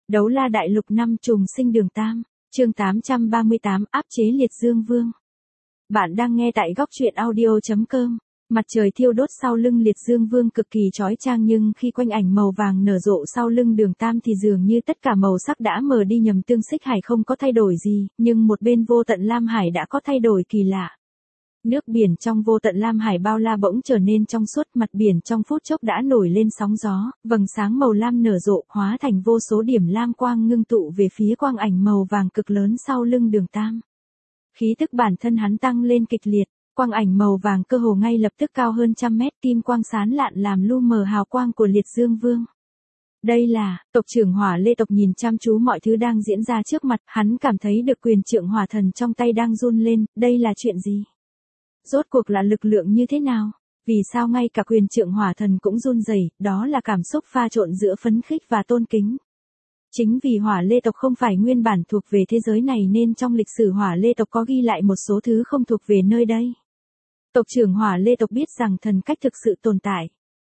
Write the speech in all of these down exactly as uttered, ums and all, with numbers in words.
Đấu la đại lục năm trùng sinh đường Tam, chương tám trăm ba mươi tám áp chế liệt dương vương. Bạn đang nghe tại góc truyện audio chấm com. Mặt trời thiêu đốt sau lưng liệt dương vương cực kỳ chói chang, nhưng khi quanh ảnh màu vàng nở rộ sau lưng đường Tam thì dường như tất cả màu sắc đã mờ đi. Nhầm Tương Xích Hải không có thay đổi gì, nhưng một bên Vô Tận Lam Hải đã có thay đổi kỳ lạ. Nước biển trong Vô Tận Lam Hải bao la bỗng trở nên trong suốt, mặt biển trong phút chốc đã nổi lên sóng gió, vầng sáng màu lam nở rộ, hóa thành vô số điểm lam quang ngưng tụ về phía quang ảnh màu vàng cực lớn sau lưng đường Tam. Khí tức bản thân hắn tăng lên kịch liệt, quang ảnh màu vàng cơ hồ ngay lập tức cao hơn trăm mét, kim quang sáng lạn làm lu mờ hào quang của liệt dương vương. Đây là, tộc trưởng Hỏa Lê tộc nhìn chăm chú mọi thứ đang diễn ra trước mặt, hắn cảm thấy được quyền trượng hỏa thần trong tay đang run lên, đây là chuyện gì? Rốt cuộc là lực lượng như thế nào? Vì sao ngay cả quyền trượng hỏa thần cũng run rẩy? Đó là cảm xúc pha trộn giữa phấn khích và tôn kính. Chính vì Hỏa Lê tộc không phải nguyên bản thuộc về thế giới này nên trong lịch sử Hỏa Lê tộc có ghi lại một số thứ không thuộc về nơi đây. Tộc trưởng Hỏa Lê tộc biết rằng thần cách thực sự tồn tại.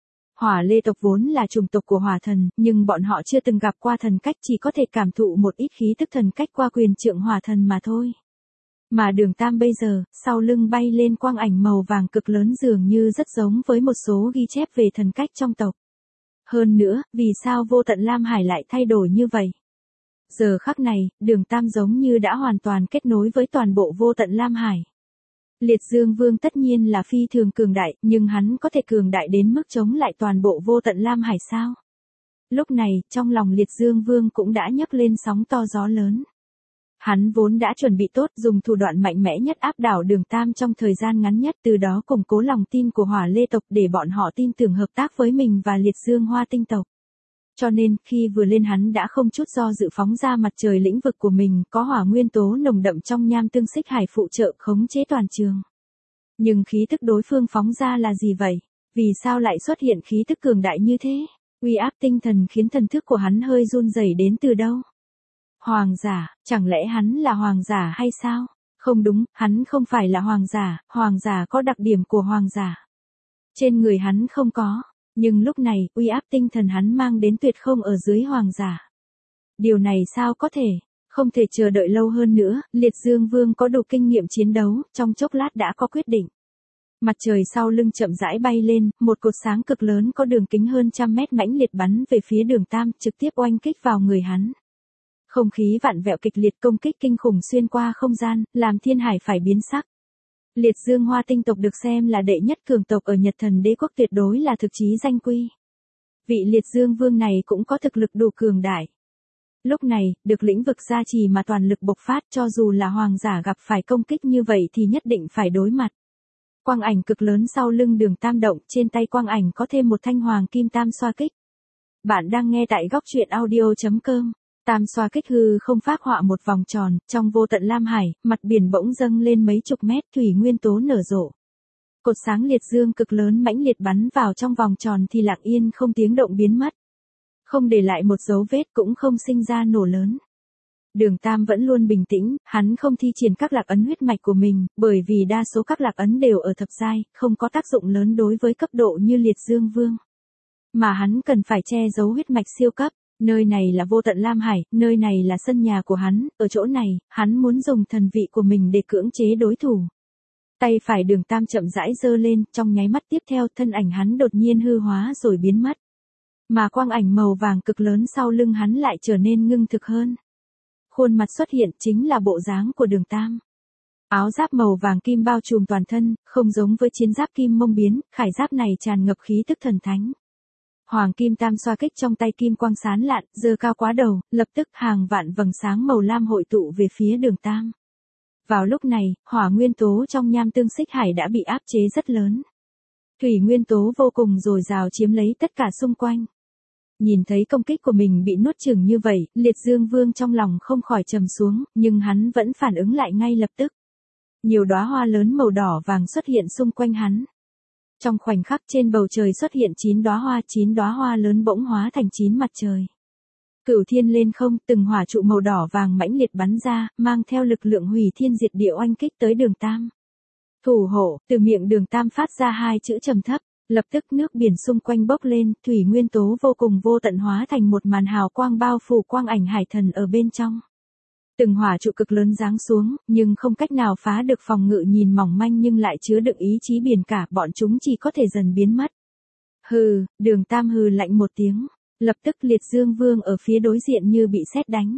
Hỏa Lê tộc vốn là chủng tộc của hỏa thần, nhưng bọn họ chưa từng gặp qua thần cách, chỉ có thể cảm thụ một ít khí tức thần cách qua quyền trượng hỏa thần mà thôi. Mà đường Tam bây giờ, sau lưng bay lên quang ảnh màu vàng cực lớn dường như rất giống với một số ghi chép về thần cách trong tộc. Hơn nữa, vì sao Vô Tận Lam Hải lại thay đổi như vậy? Giờ khắc này, đường Tam giống như đã hoàn toàn kết nối với toàn bộ Vô Tận Lam Hải. Liệt Dương Vương tất nhiên là phi thường cường đại, nhưng hắn có thể cường đại đến mức chống lại toàn bộ Vô Tận Lam Hải sao? Lúc này, trong lòng Liệt Dương Vương cũng đã nhấc lên sóng to gió lớn. Hắn vốn đã chuẩn bị tốt, dùng thủ đoạn mạnh mẽ nhất áp đảo đường Tam trong thời gian ngắn nhất, từ đó củng cố lòng tin của Hỏa Lê tộc để bọn họ tin tưởng hợp tác với mình và Liệt Dương Hoa Tinh tộc. Cho nên, khi vừa lên hắn đã không chút do dự phóng ra mặt trời lĩnh vực của mình, có hỏa nguyên tố nồng đậm trong nham tương xích hải phụ trợ khống chế toàn trường. Nhưng khí tức đối phương phóng ra là gì vậy? Vì sao lại xuất hiện khí tức cường đại như thế? Uy áp tinh thần khiến thần thức của hắn hơi run rẩy, đến từ đâu? Hoàng giả, chẳng lẽ hắn là hoàng giả hay sao? Không đúng, hắn không phải là hoàng giả, hoàng giả có đặc điểm của hoàng giả. Trên người hắn không có, nhưng lúc này, uy áp tinh thần hắn mang đến tuyệt không ở dưới hoàng giả. Điều này sao có thể? Không thể chờ đợi lâu hơn nữa, Liệt Dương Vương có đủ kinh nghiệm chiến đấu, trong chốc lát đã có quyết định. Mặt trời sau lưng chậm rãi bay lên, một cột sáng cực lớn có đường kính hơn trăm mét mãnh liệt bắn về phía đường Tam, trực tiếp oanh kích vào người hắn. Không khí vặn vẹo kịch liệt, công kích kinh khủng xuyên qua không gian, làm thiên hải phải biến sắc. Liệt Dương Hoa Tinh tộc được xem là đệ nhất cường tộc ở Nhật Thần Đế quốc, tuyệt đối là thực chí danh quy. Vị Liệt Dương Vương này cũng có thực lực đủ cường đại. Lúc này, được lĩnh vực gia trì mà toàn lực bộc phát, cho dù là hoàng giả gặp phải công kích như vậy thì nhất định phải đối mặt. Quang ảnh cực lớn sau lưng đường Tam động, trên tay quang ảnh có thêm một thanh hoàng kim tam xoa kích. Bạn đang nghe tại góc truyện audio chấm com. Tam xoa kích hư không phác họa một vòng tròn, trong Vô Tận Lam Hải, mặt biển bỗng dâng lên mấy chục mét, thủy nguyên tố nở rộ. Cột sáng liệt dương cực lớn mãnh liệt bắn vào trong vòng tròn thì lặng yên không tiếng động biến mất. Không để lại một dấu vết, cũng không sinh ra nổ lớn. Đường Tam vẫn luôn bình tĩnh, hắn không thi triển các lạc ấn huyết mạch của mình, bởi vì đa số các lạc ấn đều ở thập giai, không có tác dụng lớn đối với cấp độ như Liệt Dương Vương. Mà hắn cần phải che giấu huyết mạch siêu cấp. Nơi này là Vô Tận Lam Hải, nơi này là sân nhà của hắn, ở chỗ này, hắn muốn dùng thần vị của mình để cưỡng chế đối thủ. Tay phải đường Tam chậm rãi giơ lên, trong nháy mắt tiếp theo thân ảnh hắn đột nhiên hư hóa rồi biến mất. Mà quang ảnh màu vàng cực lớn sau lưng hắn lại trở nên ngưng thực hơn. Khuôn mặt xuất hiện chính là bộ dáng của đường Tam. Áo giáp màu vàng kim bao trùm toàn thân, không giống với chiến giáp kim mông biến, khải giáp này tràn ngập khí tức thần thánh. Hoàng kim tam xoa kích trong tay kim quang sáng lạn, giơ cao quá đầu, lập tức hàng vạn vầng sáng màu lam hội tụ về phía đường Tam. Vào lúc này, hỏa nguyên tố trong nham tương xích hải đã bị áp chế rất lớn. Thủy nguyên tố vô cùng dồi dào chiếm lấy tất cả xung quanh. Nhìn thấy công kích của mình bị nuốt chửng như vậy, Liệt Dương Vương trong lòng không khỏi trầm xuống, nhưng hắn vẫn phản ứng lại ngay lập tức. Nhiều đóa hoa lớn màu đỏ vàng xuất hiện xung quanh hắn. Trong khoảnh khắc trên bầu trời xuất hiện chín đóa hoa, chín đóa hoa lớn bỗng hóa thành chín mặt trời. Cửu thiên lên không, từng hỏa trụ màu đỏ vàng mãnh liệt bắn ra, mang theo lực lượng hủy thiên diệt địa oanh kích tới đường Tam. Thủ hộ, từ miệng đường Tam phát ra hai chữ trầm thấp, Lập tức nước biển xung quanh bốc lên, thủy nguyên tố vô cùng vô tận hóa thành một màn hào quang bao phủ quang ảnh hải thần ở bên trong. Từng hỏa trụ cực lớn giáng xuống, nhưng không cách nào phá được phòng ngự nhìn mỏng manh nhưng lại chứa đựng ý chí biển cả, bọn chúng chỉ có thể dần biến mất. Hừ, Đường Tam hừ lạnh một tiếng, lập tức Liệt Dương Vương ở phía đối diện như bị sét đánh.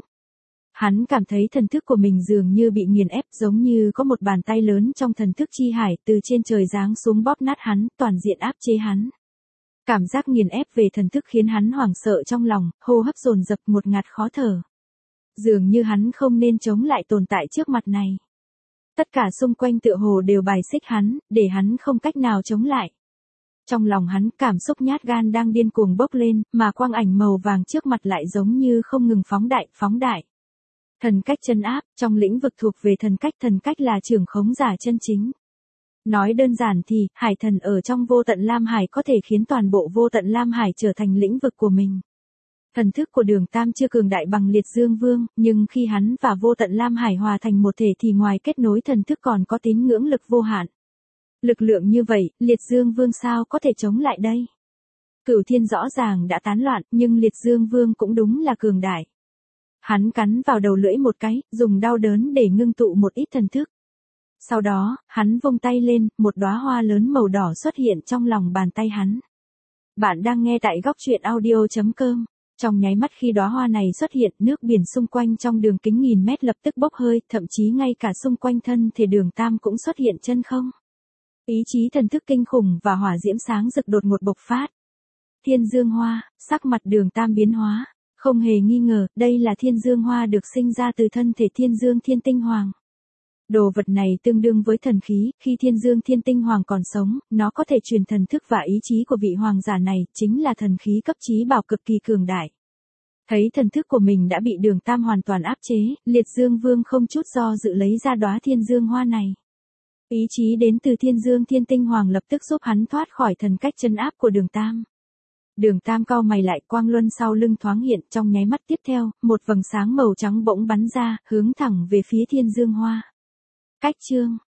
Hắn cảm thấy thần thức của mình dường như bị nghiền ép, giống như có một bàn tay lớn trong thần thức chi hải từ trên trời giáng xuống bóp nát hắn, toàn diện áp chế hắn. Cảm giác nghiền ép về thần thức khiến hắn hoảng sợ trong lòng, hô hấp dồn dập ngột ngạt khó thở. Dường như hắn không nên chống lại tồn tại trước mặt này. Tất cả xung quanh tựa hồ đều bài xích hắn, để hắn không cách nào chống lại. Trong lòng hắn cảm xúc nhát gan đang điên cuồng bốc lên, mà quang ảnh màu vàng trước mặt lại giống như không ngừng phóng đại, phóng đại. Thần cách chân áp, trong lĩnh vực thuộc về thần cách, thần cách là trưởng khống giả chân chính. Nói đơn giản thì, hải thần ở trong vô tận Lam Hải có thể khiến toàn bộ vô tận Lam Hải trở thành lĩnh vực của mình. Thần thức của Đường Tam chưa cường đại bằng Liệt Dương Vương, nhưng khi hắn và vô tận Lam Hải hòa thành một thể thì ngoài kết nối thần thức còn có tín ngưỡng lực vô hạn. Lực lượng như vậy, Liệt Dương Vương sao có thể chống lại đây? Cửu thiên rõ ràng đã tán loạn, nhưng Liệt Dương Vương cũng đúng là cường đại. Hắn cắn vào đầu lưỡi một cái, dùng đau đớn để ngưng tụ một ít thần thức. Sau đó, hắn vung tay lên, một đóa hoa lớn màu đỏ xuất hiện trong lòng bàn tay hắn. Bạn đang nghe tại góc truyện audio chấm com. Trong nháy mắt khi đóa hoa này xuất hiện, nước biển xung quanh trong đường kính nghìn mét lập tức bốc hơi, thậm chí ngay cả xung quanh thân thể Đường Tam cũng xuất hiện chân không. Ý chí thần thức kinh khủng và hỏa diễm sáng rực đột ngột bộc phát. Thiên Dương Hoa, sắc mặt Đường Tam biến hóa. Không hề nghi ngờ, đây là Thiên Dương Hoa được sinh ra từ thân thể Thiên Dương Thiên Tinh Hoàng. Đồ vật này tương đương với thần khí, khi Thiên Dương Thiên Tinh Hoàng còn sống, nó có thể truyền thần thức và ý chí của vị hoàng giả này, chính là thần khí cấp chí bảo cực kỳ cường đại. Thấy thần thức của mình đã bị Đường Tam hoàn toàn áp chế, Liệt Dương Vương không chút do dự lấy ra đóa Thiên Dương Hoa này. Ý chí đến từ Thiên Dương Thiên Tinh Hoàng lập tức giúp hắn thoát khỏi thần cách chân áp của Đường Tam. Đường Tam cau mày lại, quang luân sau lưng thoáng hiện, trong nháy mắt tiếp theo, một vầng sáng màu trắng bỗng bắn ra, hướng thẳng về phía Thiên Dương Hoa. Cách chương